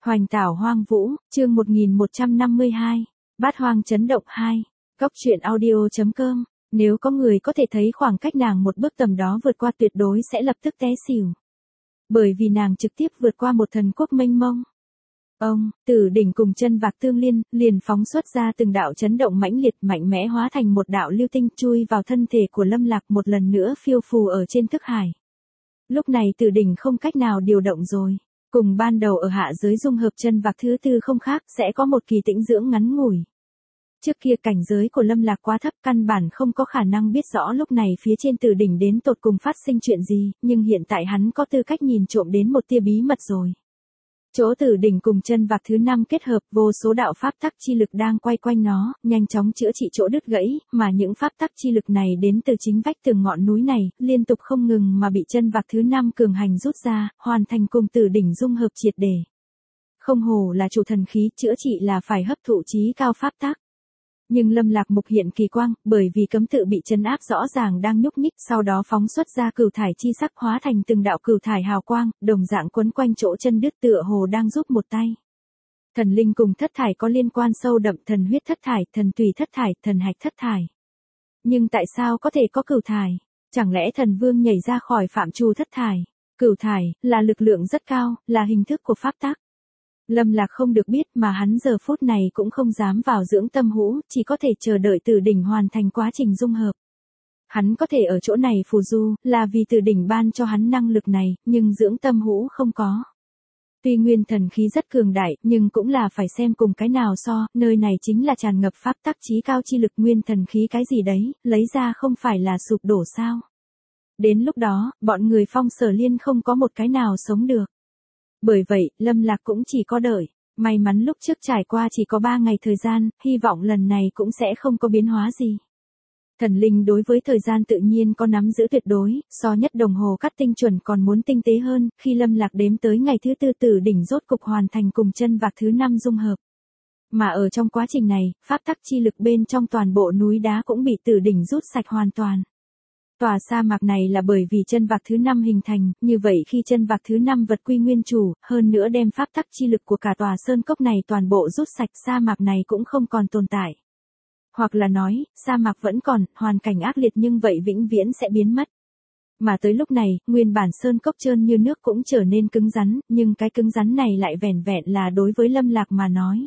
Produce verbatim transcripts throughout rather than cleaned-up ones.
Hoành tảo hoang vũ, chương một nghìn một trăm năm mươi hai. Bát hoang chấn động hai. Cóc truyện audio.com. Nếu có người có thể thấy khoảng cách nàng một bước tầm đó vượt qua tuyệt đối sẽ lập tức té xỉu. Bởi vì nàng trực tiếp vượt qua một thần quốc mênh mông. Ông, Tử Đỉnh cùng chân vạc tương liên, liền phóng xuất ra từng đạo chấn động mãnh liệt mạnh mẽ hóa thành một đạo lưu tinh chui vào thân thể của Lâm Lạc một lần nữa phiêu phù ở trên thức hải. Lúc này Tử Đỉnh không cách nào điều động rồi. Cùng ban đầu ở hạ giới dung hợp chân vạc thứ tư không khác, sẽ có một kỳ tĩnh dưỡng ngắn ngủi. Trước kia cảnh giới của Lâm Lạc quá thấp, căn bản không có khả năng biết rõ lúc này phía trên Tử Đỉnh đến tột cùng phát sinh chuyện gì, nhưng hiện tại hắn có tư cách nhìn trộm đến một tia bí mật rồi. Chỗ Tử Đỉnh cùng chân vạc thứ năm kết hợp, vô số đạo pháp tắc chi lực đang quay quanh nó, nhanh chóng chữa trị chỗ đứt gãy, mà những pháp tắc chi lực này đến từ chính vách tường ngọn núi này, liên tục không ngừng mà bị chân vạc thứ năm cường hành rút ra, hoàn thành cùng Tử Đỉnh dung hợp triệt để. Không hồ là chủ thần khí, chữa trị là phải hấp thụ chí cao pháp tắc. Nhưng Lâm Lạc mục hiện kỳ quang, bởi vì cấm tự bị trấn áp rõ ràng đang nhúc nhích, sau đó phóng xuất ra cửu thải chi sắc hóa thành từng đạo cửu thải hào quang, đồng dạng quấn quanh chỗ chân đứt tựa hồ đang giúp một tay. Thần linh cùng thất thải có liên quan sâu đậm, thần huyết thất thải, thần tùy thất thải, thần hạch thất thải. Nhưng tại sao có thể có cửu thải? Chẳng lẽ thần vương nhảy ra khỏi phạm trù thất thải? Cửu thải là lực lượng rất cao, là hình thức của pháp tắc. Lâm Lạc không được biết mà hắn giờ phút này cũng không dám vào dưỡng tâm hũ, chỉ có thể chờ đợi Tử Đỉnh hoàn thành quá trình dung hợp. Hắn có thể ở chỗ này phù du, là vì Tử Đỉnh ban cho hắn năng lực này, nhưng dưỡng tâm hũ không có. Tuy nguyên thần khí rất cường đại, nhưng cũng là phải xem cùng cái nào so, nơi này chính là tràn ngập pháp tắc chí cao chi lực, nguyên thần khí cái gì đấy, lấy ra không phải là sụp đổ sao. Đến lúc đó, bọn người Phong Sở Liên không có một cái nào sống được. Bởi vậy, Lâm Lạc cũng chỉ có đợi. May mắn lúc trước trải qua chỉ có ba ngày thời gian, hy vọng lần này cũng sẽ không có biến hóa gì. Thần linh đối với thời gian tự nhiên có nắm giữ tuyệt đối, so nhất đồng hồ cắt tinh chuẩn còn muốn tinh tế hơn, khi Lâm Lạc đếm tới ngày thứ tư Tử Đỉnh rốt cục hoàn thành cùng chân vạc thứ năm dung hợp. Mà ở trong quá trình này, pháp tắc chi lực bên trong toàn bộ núi đá cũng bị Tử Đỉnh rút sạch hoàn toàn. Tòa sa mạc này là bởi vì chân vạc thứ năm hình thành, như vậy khi chân vạc thứ năm vật quy nguyên chủ, hơn nữa đem pháp tắc chi lực của cả tòa sơn cốc này toàn bộ rút sạch, sa mạc này cũng không còn tồn tại. Hoặc là nói, sa mạc vẫn còn, hoàn cảnh ác liệt nhưng vậy vĩnh viễn sẽ biến mất. Mà tới lúc này, nguyên bản sơn cốc trơn như nước cũng trở nên cứng rắn, nhưng cái cứng rắn này lại vẻn vẹn là đối với Lâm Lạc mà nói.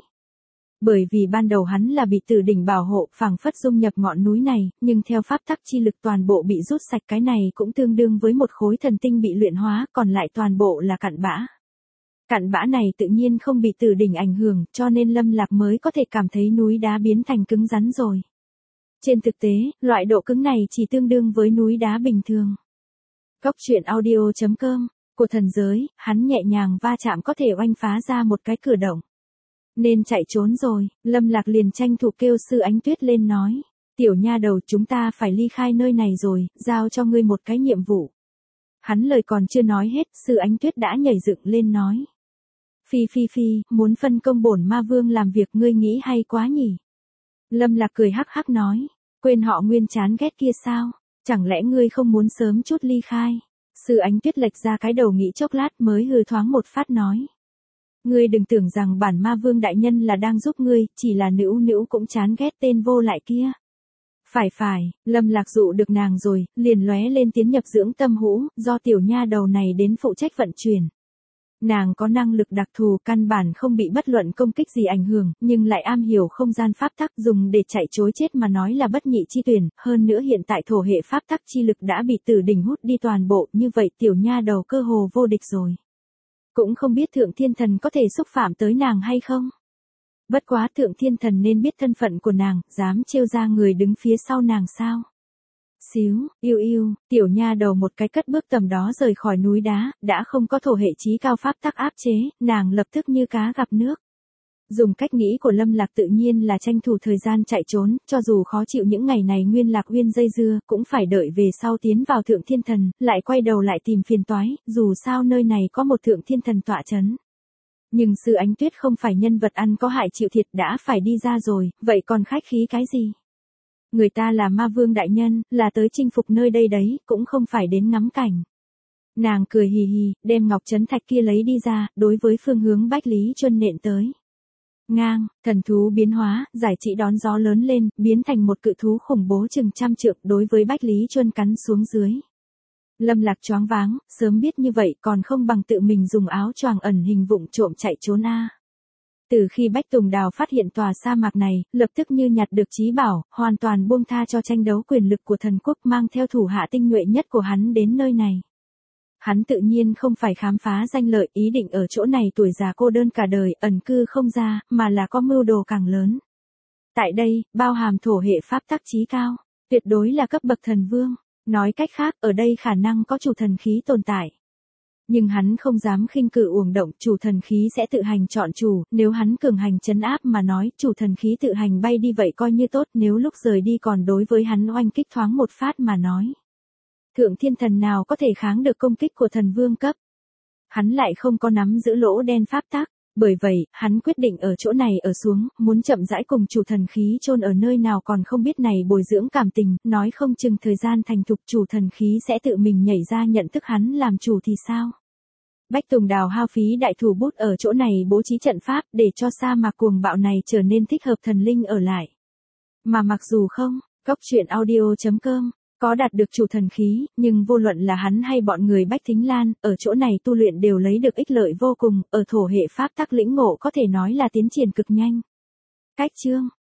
Bởi vì ban đầu hắn là bị Tử Đỉnh bảo hộ, phảng phất dung nhập ngọn núi này, nhưng theo pháp tắc chi lực toàn bộ bị rút sạch, cái này cũng tương đương với một khối thần tinh bị luyện hóa, còn lại toàn bộ là cặn bã. Cặn bã này tự nhiên không bị Tử Đỉnh ảnh hưởng, cho nên Lâm Lạc mới có thể cảm thấy núi đá biến thành cứng rắn rồi. Trên thực tế, loại độ cứng này chỉ tương đương với núi đá bình thường. Cóc truyện audio.com. Của thần giới, hắn nhẹ nhàng va chạm có thể oanh phá ra một cái cửa động. Nên chạy trốn rồi, Lâm Lạc liền tranh thủ kêu Sư Ánh Tuyết lên nói. Tiểu nha đầu, chúng ta phải ly khai nơi này rồi, giao cho ngươi một cái nhiệm vụ. Hắn lời còn chưa nói hết, Sư Ánh Tuyết đã nhảy dựng lên nói. Phi phi phi, muốn phân công bổn ma vương làm việc, ngươi nghĩ hay quá nhỉ? Lâm Lạc cười hắc hắc nói. Quên họ Nguyên chán ghét kia sao? Chẳng lẽ ngươi không muốn sớm chút ly khai? Sư Ánh Tuyết lệch ra cái đầu nghĩ chốc lát mới hừ thoáng một phát nói. Ngươi đừng tưởng rằng bản ma vương đại nhân là đang giúp ngươi, chỉ là nữu nữu cũng chán ghét tên vô lại kia. Phải phải, Lâm Lạc dụ được nàng rồi, liền lóe lên tiến nhập dưỡng tâm hũ, do tiểu nha đầu này đến phụ trách vận chuyển. Nàng có năng lực đặc thù, căn bản không bị bất luận công kích gì ảnh hưởng, nhưng lại am hiểu không gian pháp tắc, dùng để chạy trối chết mà nói là bất nhị chi tuyển, hơn nữa hiện tại thổ hệ pháp tắc chi lực đã bị Tử Đỉnh hút đi toàn bộ, như vậy tiểu nha đầu cơ hồ vô địch rồi. Cũng không biết Thượng Thiên Thần có thể xúc phạm tới nàng hay không. Bất quá Thượng Thiên Thần nên biết thân phận của nàng, dám trêu ra người đứng phía sau nàng sao. Xíu, yêu yêu, tiểu nha đầu một cái cất bước tầm đó rời khỏi núi đá, đã không có thổ hệ chí cao pháp tắc áp chế, nàng lập tức như cá gặp nước. Dùng cách nghĩ của Lâm Lạc tự nhiên là tranh thủ thời gian chạy trốn, cho dù khó chịu những ngày này Nguyên Lạc Uyên dây dưa, cũng phải đợi về sau tiến vào Thượng Thiên Thần, lại quay đầu lại tìm phiền toái, dù sao nơi này có một Thượng Thiên Thần tọa chấn. Nhưng Sư Ánh Tuyết không phải nhân vật ăn có hại chịu thiệt, đã phải đi ra rồi, vậy còn khách khí cái gì? Người ta là ma vương đại nhân, là tới chinh phục nơi đây đấy, cũng không phải đến ngắm cảnh. Nàng cười hì hì, đem ngọc trấn thạch kia lấy đi ra, đối với phương hướng Bách Lý Chuân nện tới. Ngang, thần thú biến hóa, giải trị đón gió lớn lên, biến thành một cự thú khủng bố chừng trăm trượng đối với Bách Lý Chuân cắn xuống dưới. Lâm Lạc choáng váng, sớm biết như vậy còn không bằng tự mình dùng áo choàng ẩn hình vụng trộm chạy trốn a. Từ khi Bách Tùng Đào phát hiện tòa sa mạc này, lập tức như nhặt được chí bảo, hoàn toàn buông tha cho tranh đấu quyền lực của thần quốc, mang theo thủ hạ tinh nhuệ nhất của hắn đến nơi này. Hắn tự nhiên không phải khám phá danh lợi, ý định ở chỗ này tuổi già cô đơn cả đời, ẩn cư không ra, mà là có mưu đồ càng lớn. Tại đây, bao hàm thổ hệ pháp tắc chí cao, tuyệt đối là cấp bậc thần vương. Nói cách khác, ở đây khả năng có chủ thần khí tồn tại. Nhưng hắn không dám khinh cử uổng động, chủ thần khí sẽ tự hành chọn chủ, nếu hắn cường hành trấn áp mà nói, chủ thần khí tự hành bay đi vậy coi như tốt, nếu lúc rời đi còn đối với hắn oanh kích thoáng một phát mà nói. Thượng thiên thần nào có thể kháng được công kích của thần vương cấp. Hắn lại không có nắm giữ lỗ đen pháp tắc, bởi vậy, hắn quyết định ở chỗ này ở xuống, muốn chậm rãi cùng chủ thần khí chôn ở nơi nào còn không biết này bồi dưỡng cảm tình, nói không chừng thời gian thành thục chủ thần khí sẽ tự mình nhảy ra nhận thức hắn làm chủ thì sao. Bách Tùng Đào hao phí đại thủ bút ở chỗ này bố trí trận pháp để cho sa mạc cuồng bạo này trở nên thích hợp thần linh ở lại. Mà mặc dù không, góc truyện audio chấm com có đạt được chủ thần khí, nhưng vô luận là hắn hay bọn người Bách Thính Lan, ở chỗ này tu luyện đều lấy được ích lợi vô cùng, ở thổ hệ pháp tắc lĩnh ngộ có thể nói là tiến triển cực nhanh. Cách chương